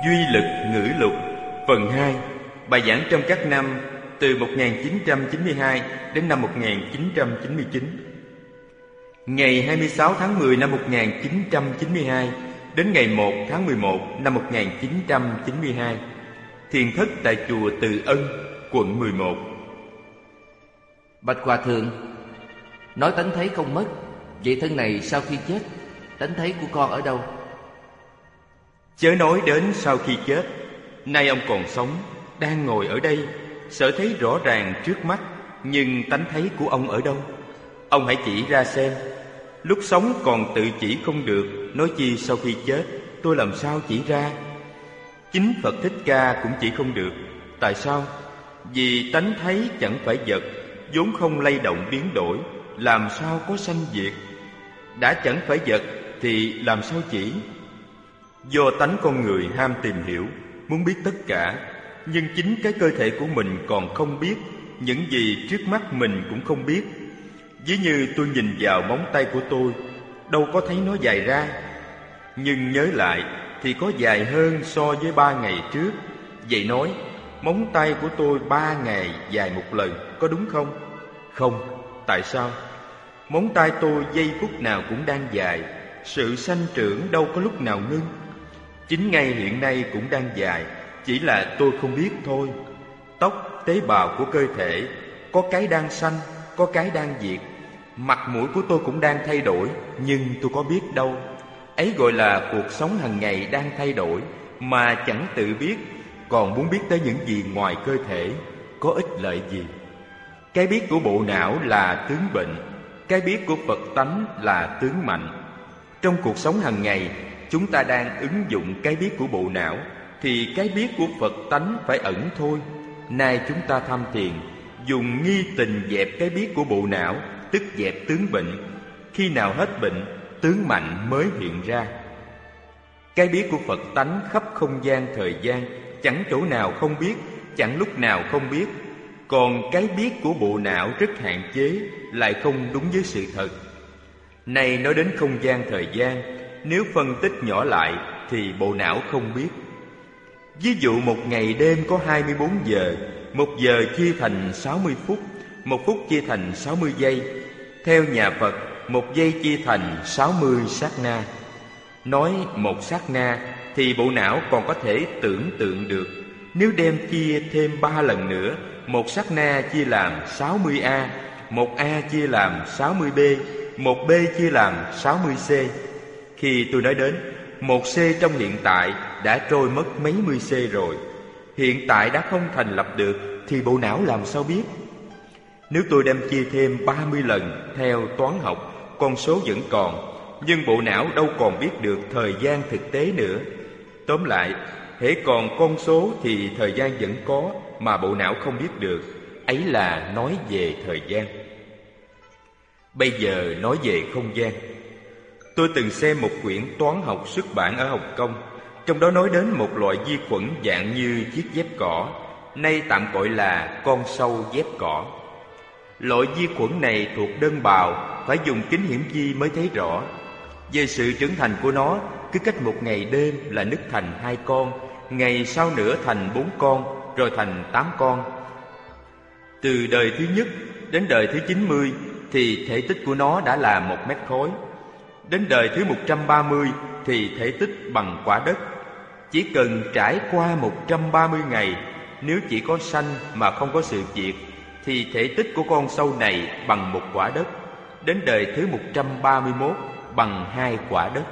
Duy lực ngữ lục phần 2. Bài giảng trong các năm từ 1992 đến năm 1999. Ngày 26 tháng 10 năm 1992 đến ngày 1 tháng 11 năm 1992. Thiền thất tại chùa Từ Ân, quận 11. Bạch Hòa Thượng, nói tánh thấy không mất, vậy thân này sau khi chết, tánh thấy của con ở đâu? Chớ nói đến sau khi chết, nay ông còn sống, đang ngồi ở đây, sở thấy rõ ràng trước mắt, nhưng tánh thấy của ông ở đâu? Ông hãy chỉ ra xem. Lúc sống còn tự chỉ không được, nói chi sau khi chết, tôi làm sao chỉ ra? Chính Phật Thích Ca cũng chỉ không được. Tại sao? Vì tánh thấy chẳng phải vật, vốn không lay động biến đổi, làm sao có sanh diệt? Đã chẳng phải vật thì làm sao chỉ? Do tánh con người ham tìm hiểu, muốn biết tất cả, nhưng chính cái cơ thể của mình còn không biết, những gì trước mắt mình cũng không biết. Ví như tôi nhìn vào móng tay của tôi, đâu có thấy nó dài ra, nhưng nhớ lại thì có dài hơn so với 3 ngày trước. Vậy nói, móng tay của tôi 3 ngày dài một lần, có đúng không? Không. Tại sao? Móng tay tôi giây phút nào cũng đang dài, sự sanh trưởng đâu có lúc nào ngưng. Chính ngay hiện nay cũng đang dài, chỉ là tôi không biết thôi. Tóc, tế bào của cơ thể, có cái đang sanh, có cái đang diệt. Mặt mũi của tôi cũng đang thay đổi, nhưng tôi có biết đâu. Ấy gọi là cuộc sống hàng ngày đang thay đổi, mà chẳng tự biết, còn muốn biết tới những gì ngoài cơ thể, có ích lợi gì? Cái biết của bộ não là tướng bệnh, cái biết của Phật tánh là tướng mạnh. Trong cuộc sống hàng ngày, chúng ta đang ứng dụng cái biết của bộ não, thì cái biết của Phật tánh phải ẩn thôi. Nay chúng ta tham thiền, dùng nghi tình dẹp cái biết của bộ não, tức dẹp tướng bệnh. Khi nào hết bệnh, tướng mạnh mới hiện ra. Cái biết của Phật tánh khắp không gian thời gian, chẳng chỗ nào không biết, chẳng lúc nào không biết. Còn cái biết của bộ não rất hạn chế, lại không đúng với sự thật. Này nói đến không gian thời gian, nếu phân tích nhỏ lại thì bộ não không biết. Ví dụ một ngày đêm có 24 giờ, một giờ chia thành 60 phút, một phút chia thành 60 giây. Theo nhà Phật, một giây chia thành 60 sát na. Nói một sát na thì bộ não còn có thể tưởng tượng được. Nếu đem chia thêm 3 lần nữa, một sát na chia làm 60A, một A chia làm 60B, một B chia làm 60C. Khi tôi nói đến một C trong hiện tại đã trôi mất mấy mươi C rồi, hiện tại đã không thành lập được, thì bộ não làm sao biết? Nếu tôi đem chia thêm 30 lần theo toán học, con số vẫn còn, nhưng bộ não đâu còn biết được thời gian thực tế nữa. Tóm lại, hễ còn con số thì thời gian vẫn có, mà bộ não không biết được. Ấy là nói về thời gian. Bây giờ nói về không gian. Tôi từng xem một quyển toán học xuất bản ở Hồng Kông, trong đó nói đến một loại vi khuẩn dạng như chiếc dép cỏ, nay tạm gọi là con sâu dép cỏ. Loại vi khuẩn này thuộc đơn bào, phải dùng kính hiển vi mới thấy rõ. Về sự trưởng thành của nó, cứ cách một ngày đêm là nứt thành 2 con, ngày sau nữa thành 4 con, rồi thành 8 con. Từ đời thứ nhất đến đời thứ 90 thì thể tích của nó đã là 1 mét khối. Đến đời thứ 130 thì thể tích bằng quả đất. Chỉ cần trải qua 130 ngày, nếu chỉ có sanh mà không có sự diệt, thì thể tích của con sâu này bằng 1 quả đất. Đến đời thứ 131 bằng 2 quả đất.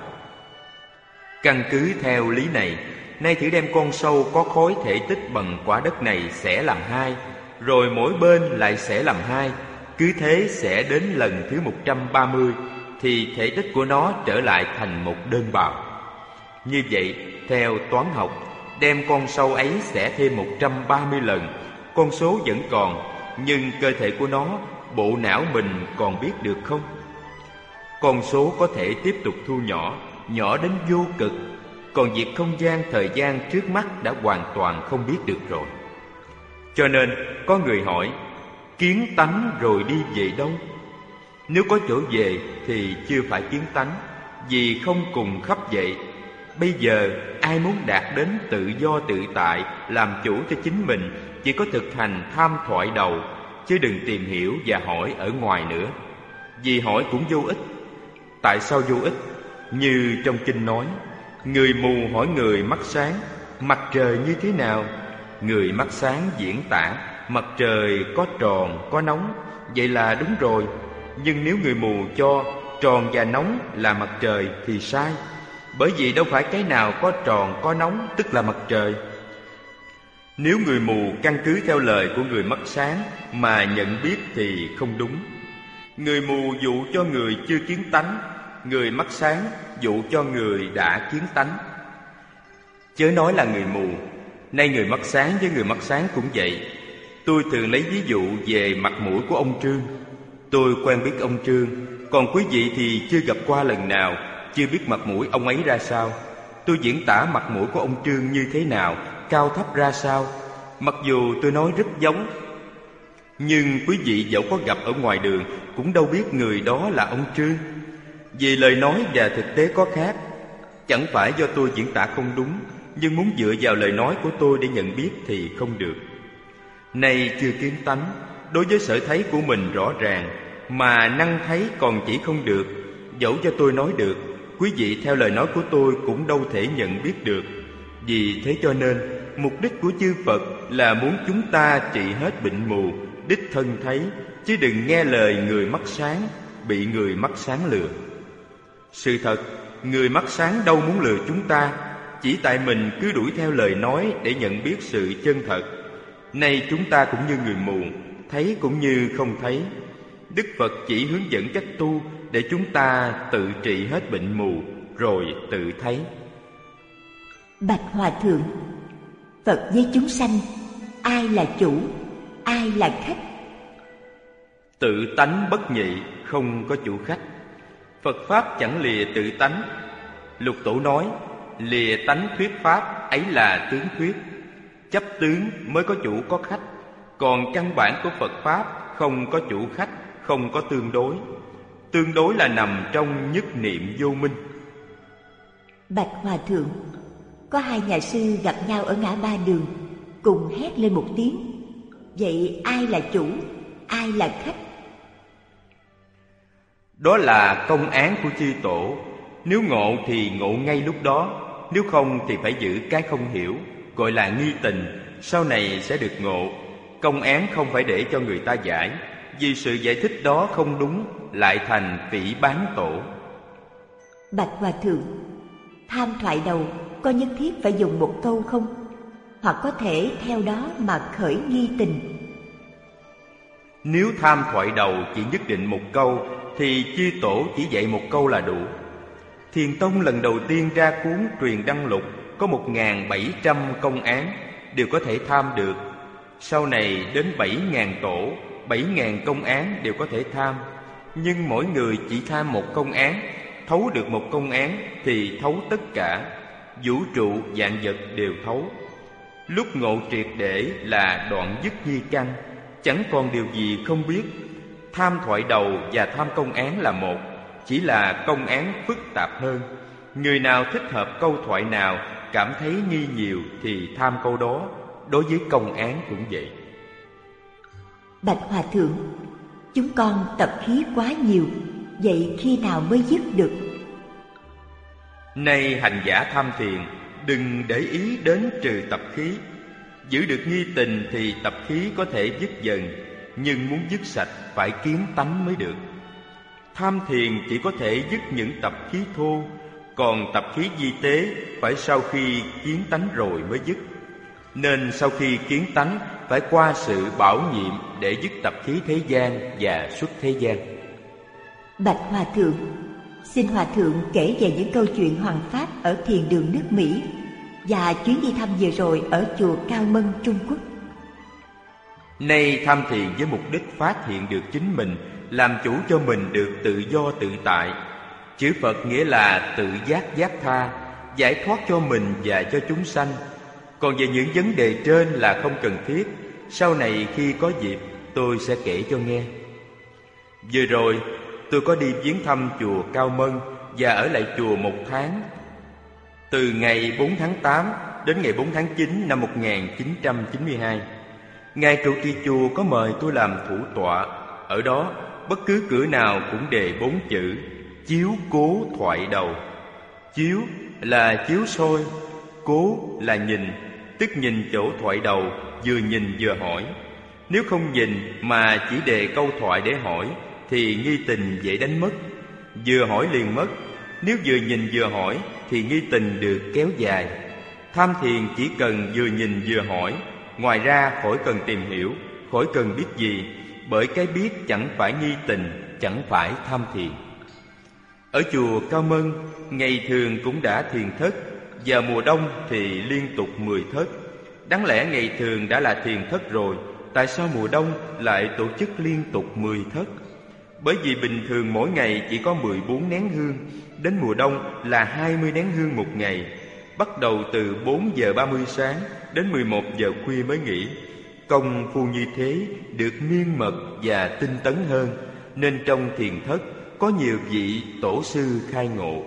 Căn cứ theo lý này, nay thử đem con sâu có khối thể tích bằng quả đất này sẽ làm 2, rồi mỗi bên lại sẽ làm 2. Cứ thế sẽ đến lần thứ 130 thì thể tích của nó trở lại thành một đơn bào. Như vậy, theo toán học, đem con sâu ấy sẽ thêm 130 lần, con số vẫn còn, nhưng cơ thể của nó, bộ não mình còn biết được không? Con số có thể tiếp tục thu nhỏ, nhỏ đến vô cực, còn việc không gian thời gian trước mắt đã hoàn toàn không biết được rồi. Cho nên có người hỏi, kiến tánh rồi đi về đâu? Nếu có chỗ về thì chưa phải kiến tánh, vì không cùng khắp vậy. Bây giờ ai muốn đạt đến tự do tự tại, làm chủ cho chính mình, chỉ có thực hành tham thoại đầu, chứ đừng tìm hiểu và hỏi ở ngoài nữa. Vì hỏi cũng vô ích. Tại sao vô ích? Như trong kinh nói, người mù hỏi người mắt sáng, mặt trời như thế nào? Người mắt sáng diễn tả, mặt trời có tròn, có nóng, vậy là đúng rồi. Nhưng nếu người mù cho tròn và nóng là mặt trời thì sai. Bởi vì đâu phải cái nào có tròn, có nóng tức là mặt trời. Nếu người mù căn cứ theo lời của người mắt sáng mà nhận biết thì không đúng. Người mù dụ cho người chưa kiến tánh, người mắt sáng dụ cho người đã kiến tánh. Chớ nói là người mù, nay người mắt sáng với người mắt sáng cũng vậy. Tôi thường lấy ví dụ về mặt mũi của ông Trương. Tôi quen biết ông Trương, còn quý vị thì chưa gặp qua lần nào, chưa biết mặt mũi ông ấy ra sao. Tôi diễn tả mặt mũi của ông Trương như thế nào, cao thấp ra sao. Mặc dù tôi nói rất giống, nhưng quý vị dẫu có gặp ở ngoài đường cũng đâu biết người đó là ông Trương. Vì lời nói và thực tế có khác. Chẳng phải do tôi diễn tả không đúng, nhưng muốn dựa vào lời nói của tôi để nhận biết thì không được. Này chưa kiến tánh, đối với sở thấy của mình rõ ràng, mà năng thấy còn chỉ không được. Dẫu cho tôi nói được, quý vị theo lời nói của tôi cũng đâu thể nhận biết được. Vì thế cho nên, mục đích của chư Phật là muốn chúng ta trị hết bệnh mù, đích thân thấy, chứ đừng nghe lời người mắt sáng, bị người mắt sáng lừa. Sự thật, người mắt sáng đâu muốn lừa chúng ta, chỉ tại mình cứ đuổi theo lời nói để nhận biết sự chân thật. Nay chúng ta cũng như người mù, thấy cũng như không thấy. Đức Phật chỉ hướng dẫn cách tu để chúng ta tự trị hết bệnh mù, rồi tự thấy. Bạch Hòa Thượng, Phật với chúng sanh, ai là chủ, ai là khách? Tự tánh bất nhị, không có chủ khách. Phật Pháp chẳng lìa tự tánh. Lục Tổ nói, lìa tánh thuyết Pháp, ấy là tướng thuyết. Chấp tướng mới có chủ có khách. Còn căn bản của Phật Pháp không có chủ khách, không có tương đối. Tương đối là nằm trong nhất niệm vô minh. Bạch Hòa Thượng, có hai nhà sư gặp nhau ở ngã ba đường, cùng hét lên một tiếng. Vậy ai là chủ, ai là khách? Đó là công án của chư Tổ. Nếu ngộ thì ngộ ngay lúc đó, nếu không thì phải giữ cái không hiểu, gọi là nghi tình, sau này sẽ được ngộ. Công án không phải để cho người ta giải, vì sự giải thích đó không đúng, lại thành phỉ báng Tổ. Bạch Hòa Thượng, tham thoại đầu có nhất thiết phải dùng một câu không? Hoặc có thể theo đó mà khởi nghi tình? Nếu tham thoại đầu chỉ nhất định một câu thì chư Tổ chỉ dạy một câu là đủ. Thiền Tông lần đầu tiên ra cuốn Truyền Đăng Lục có 1.700 công án, đều có thể tham được. Sau này đến 7.000 tổ, 7.000 công án đều có thể tham. Nhưng mỗi người chỉ tham một công án. Thấu được một công án thì thấu tất cả. Vũ trụ vạn vật đều thấu. Lúc ngộ triệt để là đoạn dứt nhi căn, chẳng còn điều gì không biết. Tham thoại đầu và tham công án là một, chỉ là công án phức tạp hơn. Người nào thích hợp câu thoại nào, cảm thấy nghi nhiều thì tham câu đó. Đối với công án cũng vậy. Bạch Hòa Thượng, chúng con tập khí quá nhiều, vậy khi nào mới dứt được? Nay hành giả tham thiền, đừng để ý đến trừ tập khí. Giữ được nghi tình thì tập khí có thể dứt dần, nhưng muốn dứt sạch phải kiến tánh mới được. Tham thiền chỉ có thể dứt những tập khí thô, còn tập khí vi tế phải sau khi kiến tánh rồi mới dứt. Nên sau khi kiến tánh phải qua sự bảo nhiệm để dứt tập khí thế gian và xuất thế gian. Bạch Hòa Thượng, xin Hòa Thượng kể về những câu chuyện hoằng pháp ở thiền đường nước Mỹ và chuyến đi thăm vừa rồi ở chùa Cao Mân, Trung Quốc. Nay tham thiền với mục đích phát hiện được chính mình, làm chủ cho mình được tự do tự tại. Chữ Phật nghĩa là tự giác giác tha, giải thoát cho mình và cho chúng sanh. Còn về những vấn đề trên là không cần thiết, sau này khi có dịp tôi sẽ kể cho nghe. Vừa rồi tôi có đi viếng thăm chùa Cao Mân và ở lại chùa 1 tháng. Từ ngày 4 tháng 8 đến ngày 4 tháng 9 năm 1992, Ngài trụ trì chùa có mời tôi làm thủ tọa. Ở đó, bất cứ cửa nào cũng đề 4 chữ chiếu cố thoại đầu. Chiếu là chiếu soi, cố là nhìn, tức nhìn chỗ thoại đầu, vừa nhìn vừa hỏi. Nếu không nhìn mà chỉ đề câu thoại để hỏi thì nghi tình dễ đánh mất. Vừa hỏi liền mất. Nếu vừa nhìn vừa hỏi thì nghi tình được kéo dài. Tham thiền chỉ cần vừa nhìn vừa hỏi, ngoài ra khỏi cần tìm hiểu, khỏi cần biết gì, bởi cái biết chẳng phải nghi tình, chẳng phải tham thiền. Ở chùa Cao Mân, ngày thường cũng đã thiền thất, và mùa đông thì liên tục 10 thất. Đáng lẽ ngày thường đã là thiền thất rồi, tại sao mùa đông lại tổ chức liên tục 10 thất? Bởi vì bình thường mỗi ngày chỉ có 14 nén hương, đến mùa đông là 20 nén hương một ngày. Bắt đầu từ 4 giờ 30 sáng đến 11 giờ khuya mới nghỉ. Công phu như thế được miên mật và tinh tấn hơn, nên trong thiền thất có nhiều vị tổ sư khai ngộ.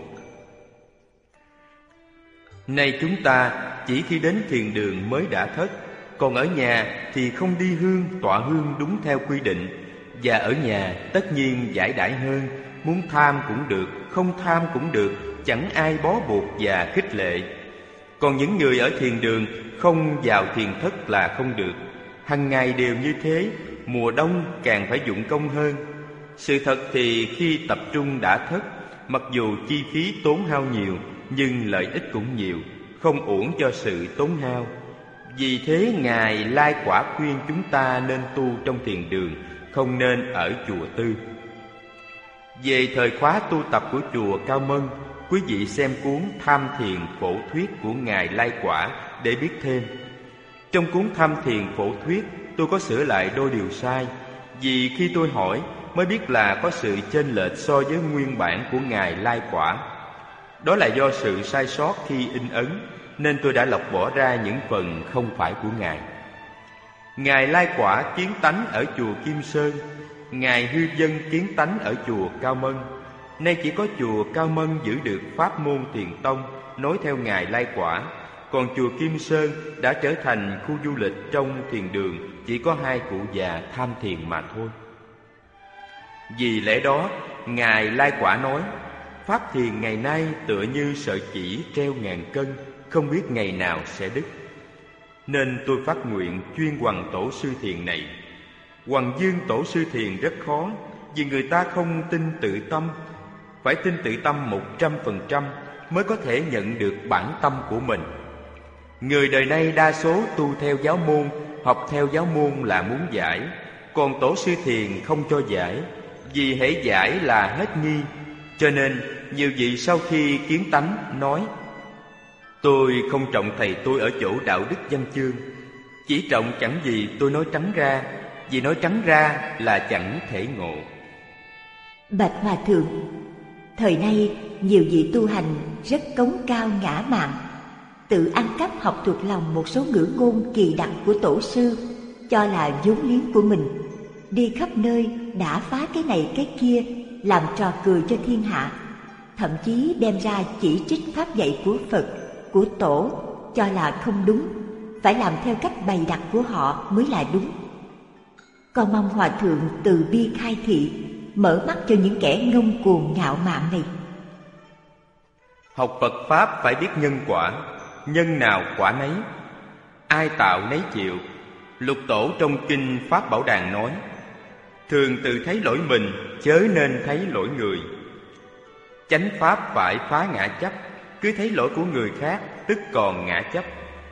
Nay chúng ta chỉ khi đến thiền đường mới đã thất, còn ở nhà thì không đi hương, tọa hương đúng theo quy định. Và ở nhà tất nhiên giải đãi hơn, muốn tham cũng được, không tham cũng được, chẳng ai bó buộc và khích lệ. Còn những người ở thiền đường không vào thiền thất là không được. Hằng ngày đều như thế, mùa đông càng phải dụng công hơn. Sự thật thì khi tập trung đã thất, mặc dù chi phí tốn hao nhiều, nhưng lợi ích cũng nhiều, không uổng cho sự tốn hao. Vì thế Ngài Lai Quả khuyên chúng ta nên tu trong thiền đường, không nên ở chùa tư. Về thời khóa tu tập của chùa Cao Mân, quý vị xem cuốn Tham Thiền Phổ Thuyết của Ngài Lai Quả để biết thêm. Trong cuốn Tham Thiền Phổ Thuyết, tôi có sửa lại đôi điều sai, vì khi tôi hỏi mới biết là có sự chênh lệch so với nguyên bản của Ngài Lai Quả. Đó là do sự sai sót khi in ấn, nên tôi đã lọc bỏ ra những phần không phải của Ngài. Ngài Lai Quả kiến tánh ở chùa Kim Sơn, Ngài Hư Vân kiến tánh ở chùa Cao Mân. Nay chỉ có chùa Cao Mân giữ được pháp môn Thiền Tông nối theo Ngài Lai Quả, còn chùa Kim Sơn đã trở thành khu du lịch trong thiền đường, chỉ có 2 cụ già tham thiền mà thôi. Vì lẽ đó, Ngài Lai Quả nói, pháp thiền ngày nay tựa như sợi chỉ treo ngàn cân, không biết ngày nào sẽ đứt. Nên tôi phát nguyện chuyên hoằng tổ sư thiền này. Hoằng dương tổ sư thiền rất khó, vì người ta không tin tự tâm. Phải tin tự tâm 100% mới có thể nhận được bản tâm của mình. Người đời nay đa số tu theo giáo môn, học theo giáo môn là muốn giải, còn tổ sư thiền không cho giải, vì hễ giải là hết nghi. Cho nên nhiều vị sau khi kiến tánh nói, tôi không trọng thầy tôi ở chỗ đạo đức văn chương, chỉ trọng chẳng gì tôi nói trắng ra, vì nói trắng ra là chẳng thể ngộ. Bạch Hòa Thượng, thời nay nhiều vị tu hành rất cống cao ngã mạn, tự ăn cắp học thuộc lòng một số ngữ ngôn kỳ đặc của tổ sư, cho là vốn liếng của mình, đi khắp nơi đã phá cái này cái kia, làm trò cười cho thiên hạ, thậm chí đem ra chỉ trích pháp dạy của Phật, của Tổ, cho là không đúng, phải làm theo cách bày đặt của họ mới là đúng. Con mong Hòa Thượng từ bi khai thị, mở mắt cho những kẻ ngông cuồng ngạo mạn này. Học Phật Pháp phải biết nhân quả, nhân nào quả nấy, ai tạo nấy chịu. Lục Tổ trong kinh Pháp Bảo Đàn nói, thường tự thấy lỗi mình, chớ nên thấy lỗi người. Chánh Pháp phải phá ngã chấp, cứ thấy lỗi của người khác, tức còn ngã chấp.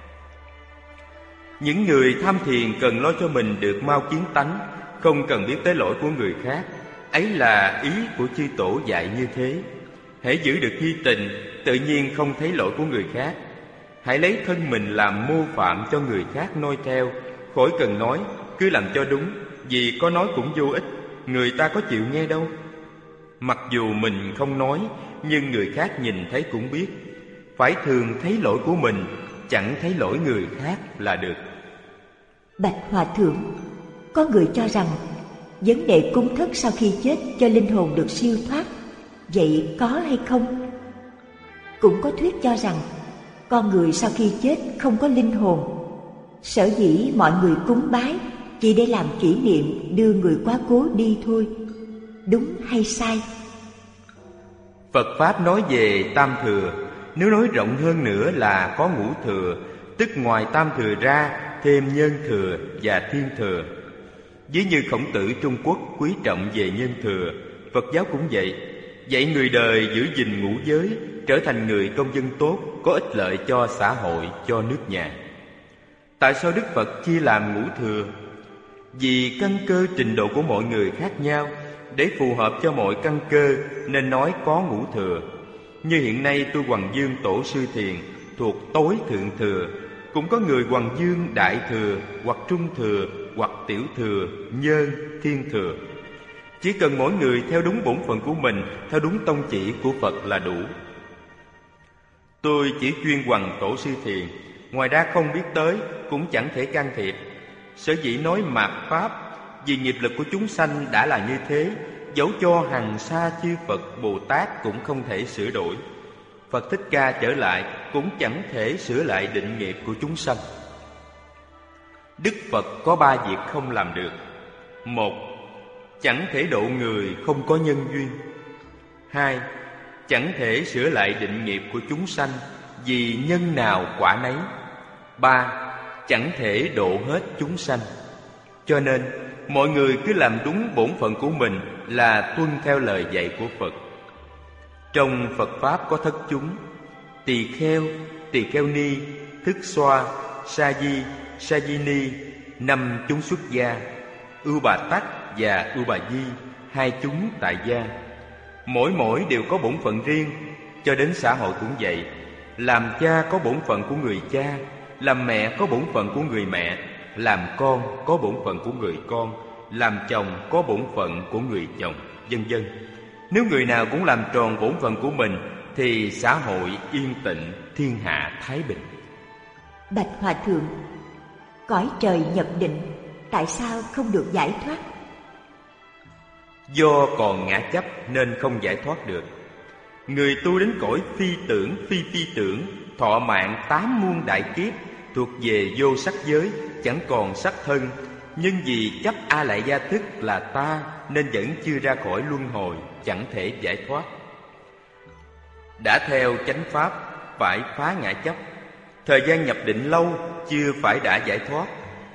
Những người tham thiền cần lo cho mình được mau kiến tánh, không cần biết tới lỗi của người khác. Ấy là ý của chư Tổ dạy như thế. Hễ giữ được hy tình, tự nhiên không thấy lỗi của người khác. Hãy lấy thân mình làm mô phạm cho người khác noi theo, khỏi cần nói, cứ làm cho đúng, vì có nói cũng vô ích, người ta có chịu nghe đâu. Mặc dù mình không nói, nhưng người khác nhìn thấy cũng biết. Phải thường thấy lỗi của mình, chẳng thấy lỗi người khác là được. Bạch Hòa Thượng, có người cho rằng vấn đề cúng thất sau khi chết cho linh hồn được siêu thoát, vậy có hay không? Cũng có thuyết cho rằng con người sau khi chết không có linh hồn. Sở dĩ mọi người cúng bái chỉ để làm kỷ niệm đưa người quá cố đi thôi. Đúng hay sai? Phật Pháp nói về tam thừa, nếu nói rộng hơn nữa là có ngũ thừa, tức ngoài tam thừa ra thêm nhân thừa và thiên thừa. Ví như Khổng Tử Trung Quốc quý trọng về nhân thừa, Phật giáo cũng vậy, dạy người đời giữ gìn ngũ giới, trở thành người công dân tốt, có ích lợi cho xã hội, cho nước nhà. Tại sao Đức Phật chia làm ngũ thừa? Vì căn cơ trình độ của mọi người khác nhau, để phù hợp cho mọi căn cơ nên nói có ngũ thừa. Như hiện nay tôi Hoằng Dương Tổ Sư Thiền thuộc tối thượng thừa, cũng có người Hoằng Dương đại thừa, hoặc trung thừa, hoặc tiểu thừa, nhân, thiên thừa. Chỉ cần mỗi người theo đúng bổn phận của mình, theo đúng tông chỉ của Phật là đủ. Tôi chỉ chuyên Hoằng Tổ Sư Thiền, ngoài ra không biết tới, cũng chẳng thể can thiệp. Sở dĩ nói mạt Pháp, vì nghiệp lực của chúng sanh đã là như thế, dẫu cho hằng sa chư Phật Bồ Tát cũng không thể sửa đổi. Phật Thích Ca trở lại cũng chẳng thể sửa lại định nghiệp của chúng sanh. Đức Phật có ba việc không làm được. Một, chẳng thể độ người không có nhân duyên. Hai, chẳng thể sửa lại định nghiệp của chúng sanh, vì nhân nào quả nấy. Ba, chẳng thể độ hết chúng sanh. Cho nên mọi người cứ làm đúng bổn phận của mình là tuân theo lời dạy của Phật. Trong Phật Pháp có thất chúng: tỳ kheo ni, thức xoa, sa di, sa di ni, 5 chúng xuất gia, ưu bà tắc và ưu bà di, 2 chúng tại gia. Mỗi đều có bổn phận riêng. Cho đến xã hội cũng vậy. Làm cha có bổn phận của người cha, làm mẹ có bổn phận của người mẹ, làm con có bổn phận của người con, làm chồng có bổn phận của người chồng, vân vân. Nếu người nào cũng làm tròn bổn phận của mình thì xã hội yên tịnh, thiên hạ thái bình. Bạch Hòa Thượng, cõi trời nhập định tại sao không được giải thoát? Do còn ngã chấp nên không giải thoát được. Người tu đến cõi phi tưởng, phi tưởng, thọ mạng 8 muôn đại kiếp, thuộc về vô sắc giới, chẳng còn sắc thân, nhưng vì chấp A Lại Gia thức là ta nên vẫn chưa ra khỏi luân hồi, chẳng thể giải thoát. Đã theo chánh pháp phải phá ngã chấp, thời gian nhập định lâu chưa phải đã giải thoát.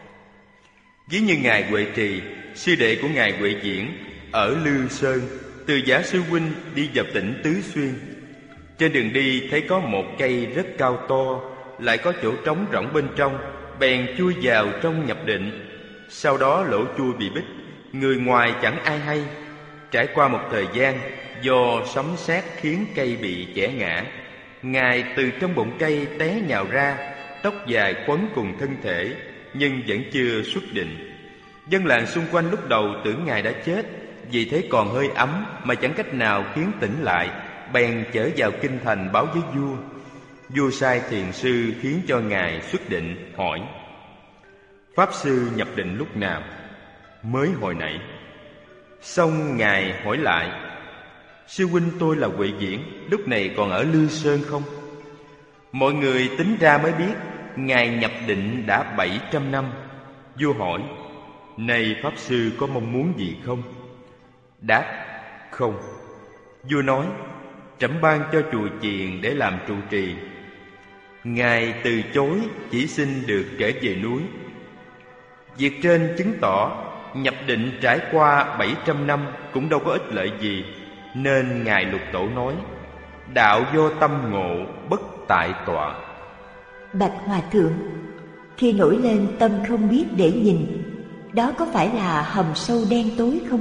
Ví như ngài Huệ Trì, sư đệ của ngài Huệ Diễn, ở Lư Sơn, từ Giả Sư huynh đi vào tỉnh Tứ Xuyên. Trên đường đi thấy có một cây rất cao to, lại có chỗ trống rỗng bên trong, bèn chui vào trong nhập định. Sau đó lỗ chui bị bít, người ngoài chẳng ai hay. Trải qua một thời gian, do sấm sét khiến cây bị chẻ ngã, ngài từ trong bụng cây té nhào ra, tóc dài quấn cùng thân thể, nhưng vẫn chưa xuất định. Dân làng xung quanh lúc đầu tưởng ngài đã chết, vì thấy còn hơi ấm mà chẳng cách nào khiến tỉnh lại, bèn chở vào kinh thành báo với vua. Vua sai thiền sư khiến cho ngài xuất định, hỏi: Pháp sư nhập định lúc nào? Mới hồi nãy. Xong ngài hỏi lại: Sư huynh tôi là Huệ Diễn, lúc này còn ở Lư Sơn không? Mọi người tính ra mới biết ngài nhập định đã 700 năm. Vua hỏi: Này Pháp sư có mong muốn gì không? Đáp: Không. Vua nói: Trẫm ban cho chùa chiền để làm trụ trì. Ngài từ chối, chỉ xin được trở về núi. Việc trên chứng tỏ nhập định trải qua 700 năm cũng đâu có ích lợi gì, nên ngài Lục Tổ nói: đạo do tâm ngộ, bất tại tọa. Bạch Hòa Thượng, khi nổi lên tâm không biết để nhìn, đó có phải là hầm sâu đen tối không?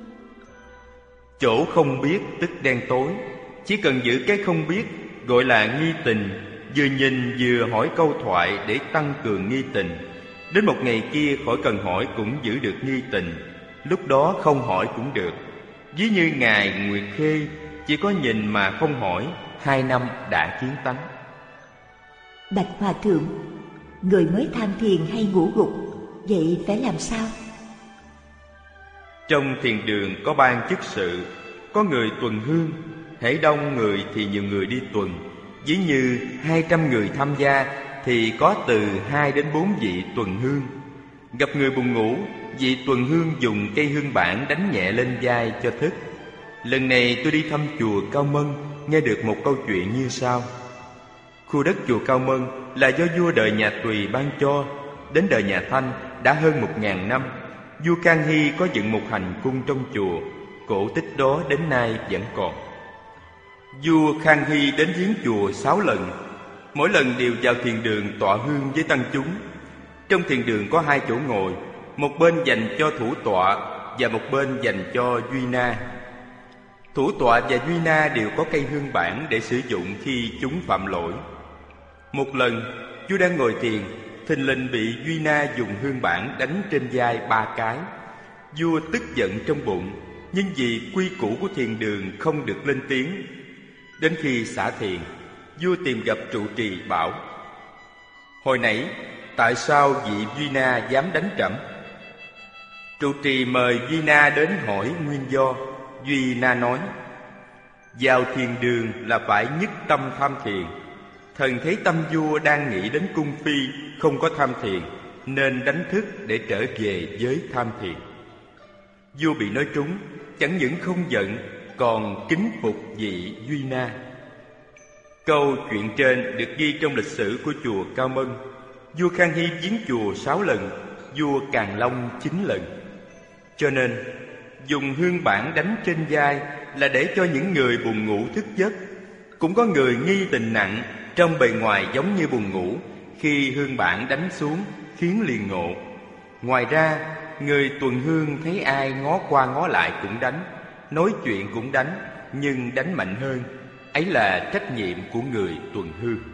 Chỗ không biết tức đen tối, chỉ cần giữ cái không biết gọi là nghi tình, vừa nhìn vừa hỏi câu thoại để tăng cường nghi tình. Đến một ngày kia khỏi cần hỏi cũng giữ được nghi tình, lúc đó không hỏi cũng được. Ví như ngài Nguyệt Khê, chỉ có nhìn mà không hỏi, 2 năm đã kiến tánh. Bạch Hòa Thượng, người mới tham thiền hay ngủ gục, vậy phải làm sao? Trong thiền đường có ban chức sự, có người tuần hương, hễ đông người thì nhiều người đi tuần. Ví như 200 người tham gia thì có từ 2 đến 4 vị tuần hương. Gặp người buồn ngủ, vị tuần hương dùng cây hương bản đánh nhẹ lên vai cho thức. Lần này tôi đi thăm chùa Cao Mân, nghe được một câu chuyện như sau. Khu đất chùa Cao Mân là do vua đời nhà Tùy ban cho. Đến đời nhà Thanh đã hơn 1000 năm, vua Khang Hy có dựng một hành cung trong chùa. Cổ tích đó đến nay vẫn còn. Vua Khang Hy đến viếng chùa 6 lần, mỗi lần đều vào thiền đường tọa hương với tăng chúng. Trong thiền đường có 2 chỗ ngồi, một bên dành cho thủ tọa và một bên dành cho duy na. Thủ tọa và duy na đều có cây hương bản để sử dụng khi chúng phạm lỗi. Một lần, vua đang ngồi thiền, thình lình bị duy na dùng hương bản đánh trên vai 3 cái. Vua tức giận trong bụng, nhưng vì quy củ của thiền đường không được lên tiếng. Đến khi xả thiền, vua tìm gặp trụ trì bảo: hồi nãy tại sao vị duy na dám đánh trẫm? Trụ trì mời duy na đến hỏi nguyên do. Duy na nói: vào thiền đường là phải nhất tâm tham thiền. Thần thấy tâm vua đang nghĩ đến cung phi, không có tham thiền, nên đánh thức để trở về với tham thiền. Vua bị nói trúng, chẳng những không giận, còn kính phục vị duy na. Câu chuyện trên được ghi trong lịch sử của chùa Cao Mân. Vua Khang Hy viếng chùa 6 lần, vua Càn Long 9 lần. Cho nên dùng hương bản đánh trên vai là để cho những người buồn ngủ thức giấc. Cũng có người nghi tình nặng, trong bề ngoài giống như buồn ngủ, khi hương bản đánh xuống khiến liền ngộ. Ngoài ra, người tuần hương thấy ai ngó qua ngó lại cũng đánh, nói chuyện cũng đánh, nhưng đánh mạnh hơn. Ấy là trách nhiệm của người tuần hương.